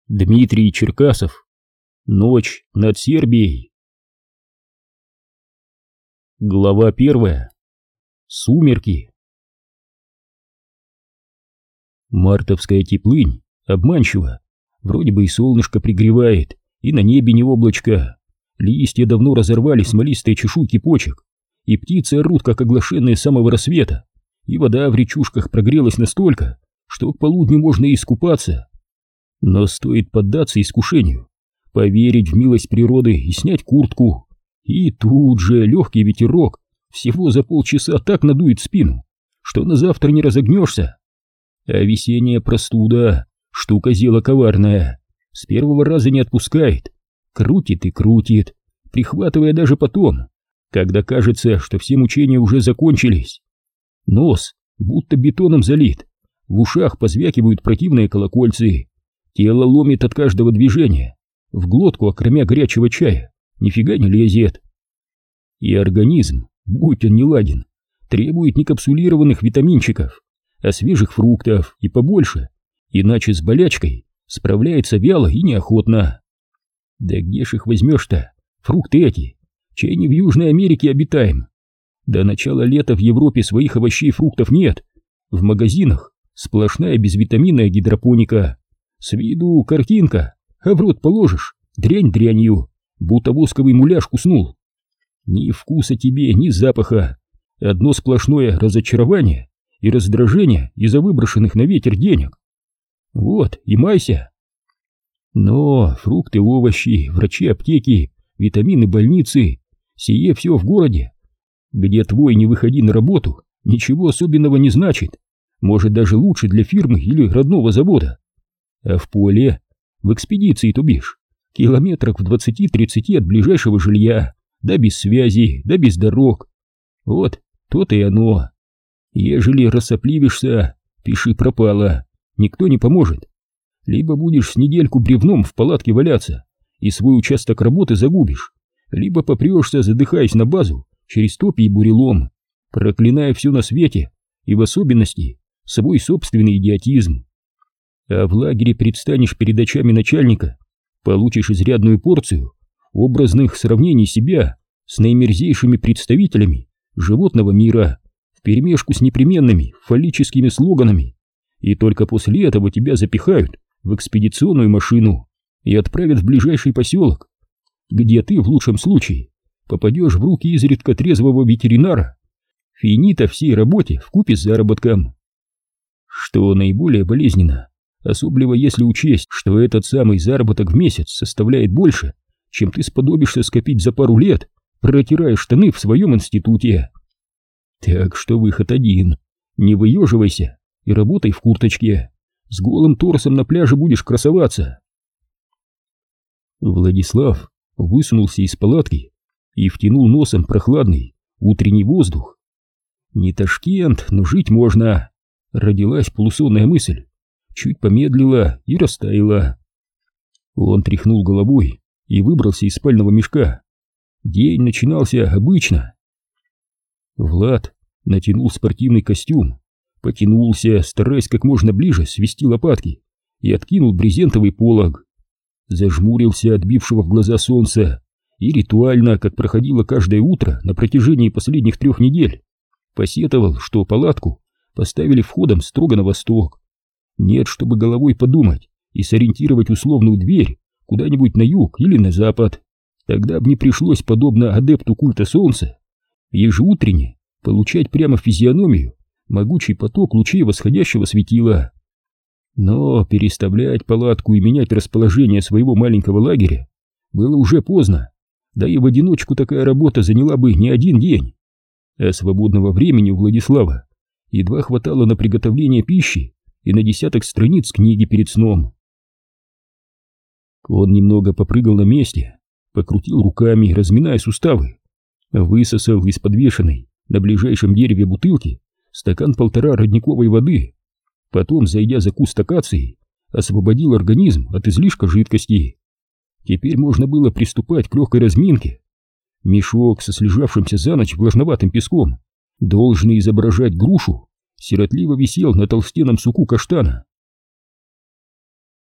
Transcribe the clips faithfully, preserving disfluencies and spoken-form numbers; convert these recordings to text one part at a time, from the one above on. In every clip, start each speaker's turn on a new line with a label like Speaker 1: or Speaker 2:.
Speaker 1: Дмитрий Черкасов. Ночь над Сербией. Глава первая. Сумерки. Мартовская теплынь обманчива. Вроде бы и солнышко пригревает, и на небе не облачко. Листья давно разорвали смолистые чешуйки почек, и птицы орут, как оглашенные с самого рассвета, и вода в речушках прогрелась настолько, что к полудню можно и искупаться. Но стоит поддаться искушению, поверить в милость природы и снять куртку, и тут же легкий ветерок всего за полчаса так надует спину, что на завтра не разогнешься. А весенняя простуда — штука зела коварная, с первого раза не отпускает, крутит и крутит, прихватывая даже потом, когда кажется, что все мучения уже закончились. Нос будто бетоном залит, в ушах позвякивают противные колокольцы, тело ломит от каждого движения, в глотку, окромя горячего чая, нифига не лезет. И организм, будь он неладен, требует не капсулированных витаминчиков, а свежих фруктов и побольше, иначе с болячкой справляется вяло и неохотно. Да где ж их возьмешь-то, фрукты эти, чай не в Южной Америке обитаем. До начала лета в Европе своих овощей и фруктов нет, в магазинах сплошная безвитаминная гидропоника. С виду картинка, а в рот положишь, дрянь дрянью, будто восковый муляж куснул. Ни вкуса тебе, ни запаха, одно сплошное разочарование и раздражение из-за выброшенных на ветер денег. Вот, и майся. Но фрукты, овощи, врачи, аптеки, витамины, больницы — сие все в городе, где твой «не выходи на работу» ничего особенного не значит, может даже лучше для фирмы или родного завода. А в поле, в экспедиции, то бишь, километрах в двадцати-тридцати от ближайшего жилья, да без связи, да без дорог. Вот, то-то и оно. Ежели рассопливишься, пиши пропало, никто не поможет. Либо будешь с недельку бревном в палатке валяться и свой участок работы загубишь, либо попрешься, задыхаясь на базу через топи и бурелом, проклиная все на свете и в особенности свой собственный идиотизм. А в лагере предстанешь перед очами начальника, получишь изрядную порцию образных сравнений себя с наимерзейшими представителями животного мира вперемешку с непременными фаллическими слоганами, и только после этого тебя запихают в экспедиционную машину и отправят в ближайший поселок, где ты в лучшем случае попадешь в руки изредка трезвого ветеринара, финита всей работе вкупе с заработком. Что наиболее болезненно, особливо если учесть, что этот самый заработок в месяц составляет больше, чем ты сподобишься скопить за пару лет, протирая штаны в своем институте. Так что выход один: не выеживайся и работай в курточке, с голым торсом на пляже будешь красоваться. Владислав высунулся из палатки и втянул носом прохладный утренний воздух. Не Ташкент, но жить можно, родилась полусонная мысль, чуть помедлила и растаяла. Он тряхнул головой и выбрался из спального мешка. День начинался обычно. Влад натянул спортивный костюм, потянулся, стараясь как можно ближе свести лопатки, и откинул брезентовый полог. Зажмурился от бившего в глаза солнца и ритуально, как проходило каждое утро на протяжении последних трех недель, посетовал, что палатку поставили входом строго на восток. Нет, чтобы головой подумать и сориентировать условную дверь куда-нибудь на юг или на запад. Тогда бы не пришлось, подобно адепту культа солнца, ежеутренне получать прямо в физиономию могучий поток лучей восходящего светила. Но переставлять палатку и менять расположение своего маленького лагеря было уже поздно, да и в одиночку такая работа заняла бы не один день. А свободного времени у Владислава едва хватало на приготовление пищи и на десяток страниц книги перед сном. Он немного попрыгал на месте, покрутил руками, разминая суставы, высосал из подвешенной на ближайшем дереве бутылки стакан-полтора родниковой воды, потом, зайдя за куст акации, освободил организм от излишка жидкости. Теперь можно было приступать к легкой разминке. Мешок со слежавшимся за ночь влажноватым песком, должный изображать грушу, сиротливо висел на толстенном суку каштана.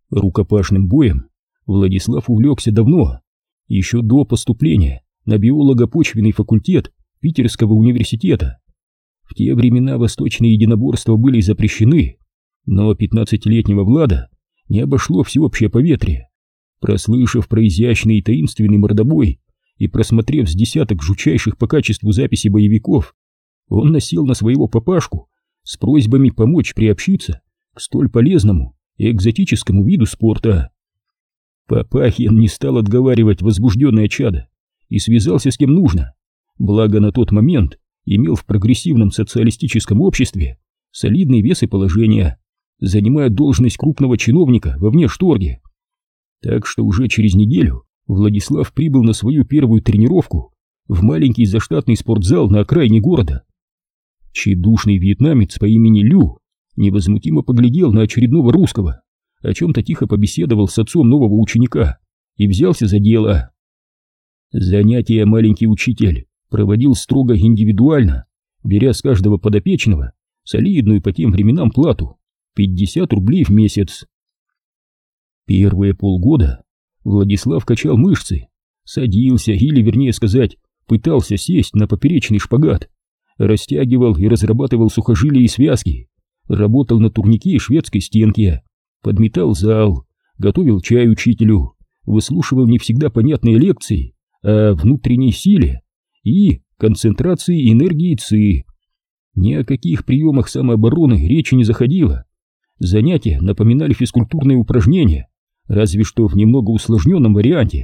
Speaker 1: Рукопашным боем Владислав увлекся давно, еще до поступления на биолого-почвенный факультет Питерского университета. В те времена восточные единоборства были запрещены, но пятнадцатилетнего Влада не обошло всеобщее поветрие. Прослышав про изящный и таинственный мордобой и просмотрев с десяток жутчайших по качеству записи боевиков, он насел на своего папашку с просьбами помочь приобщиться к столь полезному и экзотическому виду спорта. Папахин не стал отговаривать возбужденное чадо и связался с кем нужно, благо на тот момент имел в прогрессивном социалистическом обществе солидный вес и положение, занимая должность крупного чиновника во внешторге. Так что уже через неделю Владислав прибыл на свою первую тренировку в маленький заштатный спортзал на окраине города. Тщедушный вьетнамец по имени Лю невозмутимо поглядел на очередного русского, о чем-то тихо побеседовал с отцом нового ученика и взялся за дело. Занятия маленький учитель проводил строго индивидуально, беря с каждого подопечного солидную по тем временам плату — пятьдесят рублей в месяц. Первые полгода Владислав качал мышцы, садился или, вернее сказать, пытался сесть на поперечный шпагат, растягивал и разрабатывал сухожилия и связки, работал на турнике и шведской стенке, подметал зал, готовил чай учителю, выслушивал не всегда понятные лекции о внутренней силе и концентрации энергии ЦИ. Ни о каких приемах самообороны речи не заходило. Занятия напоминали физкультурные упражнения, разве что в немного усложненном варианте.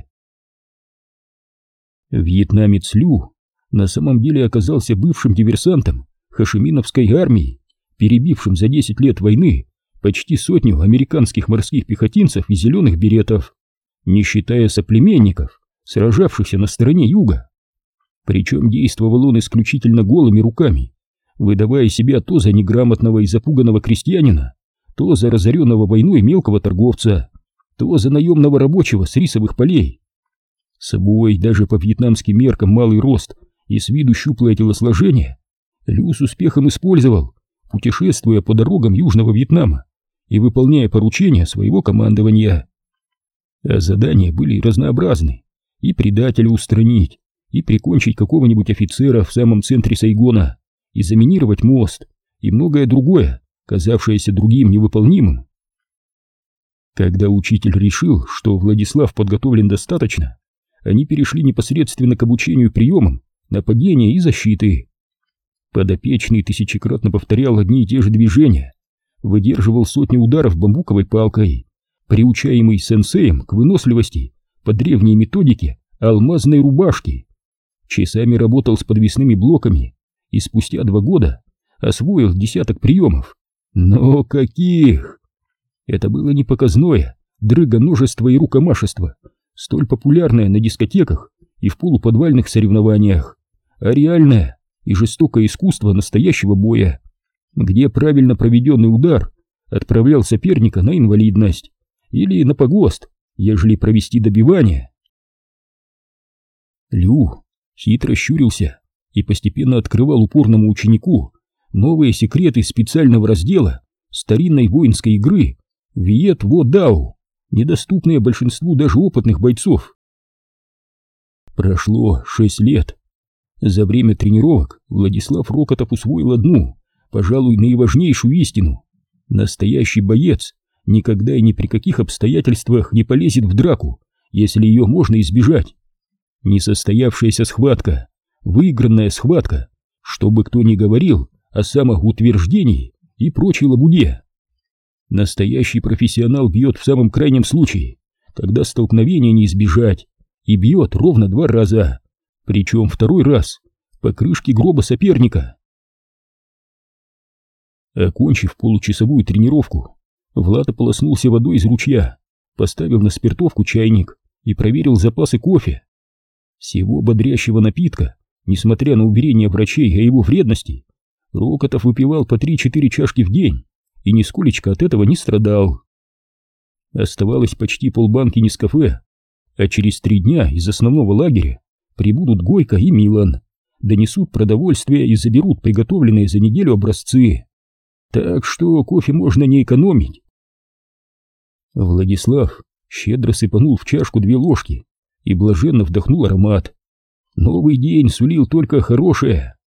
Speaker 1: Вьетнамец Лю на самом деле оказался бывшим диверсантом хошиминовской армии, перебившим за десять лет войны почти сотню американских морских пехотинцев и зеленых беретов, не считая соплеменников, сражавшихся на стороне юга. Причем действовал он исключительно голыми руками, выдавая себя то за неграмотного и запуганного крестьянина, то за разоренного войной мелкого торговца, то за наемного рабочего с рисовых полей. Собой даже по вьетнамским меркам малый рост и с виду щуплое телосложение Лю с успехом использовал, путешествуя по дорогам Южного Вьетнама и выполняя поручения своего командования. А задания были разнообразны: и предателя устранить, и прикончить какого-нибудь офицера в самом центре Сайгона, и заминировать мост, и многое другое, казавшееся другим невыполнимым. Когда учитель решил, что Владислав подготовлен достаточно, они перешли непосредственно к обучению приемам нападения и защиты. Подопечный тысячекратно повторял одни и те же движения, выдерживал сотни ударов бамбуковой палкой, приучаемый сенсеем к выносливости по древней методике алмазной рубашки. Часами работал с подвесными блоками и спустя два года освоил десяток приемов. Но каких! Это было не показное дрыгоножество и рукомашество, столь популярное на дискотеках и в полуподвальных соревнованиях, а реальное и жестокое искусство настоящего боя, где правильно проведенный удар отправлял соперника на инвалидность или на погост, ежели провести добивание. Лю хитро щурился и постепенно открывал упорному ученику новые секреты специального раздела старинной воинской игры Вьет Во Дао, недоступные большинству даже опытных бойцов. Прошло шесть лет. За время тренировок Владислав Рокотов усвоил одну, пожалуй, наиважнейшую истину: настоящий боец никогда и ни при каких обстоятельствах не полезет в драку, если ее можно избежать. Несостоявшаяся схватка, выигранная схватка, что бы кто ни говорил о самоутверждении и прочей лабуде. Настоящий профессионал бьет в самом крайнем случае, когда столкновения не избежать, и бьет ровно два раза, причем второй раз по крышке гроба соперника. Окончив получасовую тренировку, Влад ополоснулся водой из ручья, поставил на спиртовку чайник и проверил запасы кофе. Всего бодрящего напитка, несмотря на уверения врачей о его вредности, Рокотов выпивал по три-четыре чашки в день и нисколечко от этого не страдал. Оставалось почти полбанки Нескафе, а через три дня из основного лагеря прибудут Гойко и Милан, донесут продовольствие и заберут приготовленные за неделю образцы. Так что кофе можно не экономить. Владислав щедро сыпанул в чашку две ложки и блаженно вдохнул аромат. Новый день сулил только хорошее.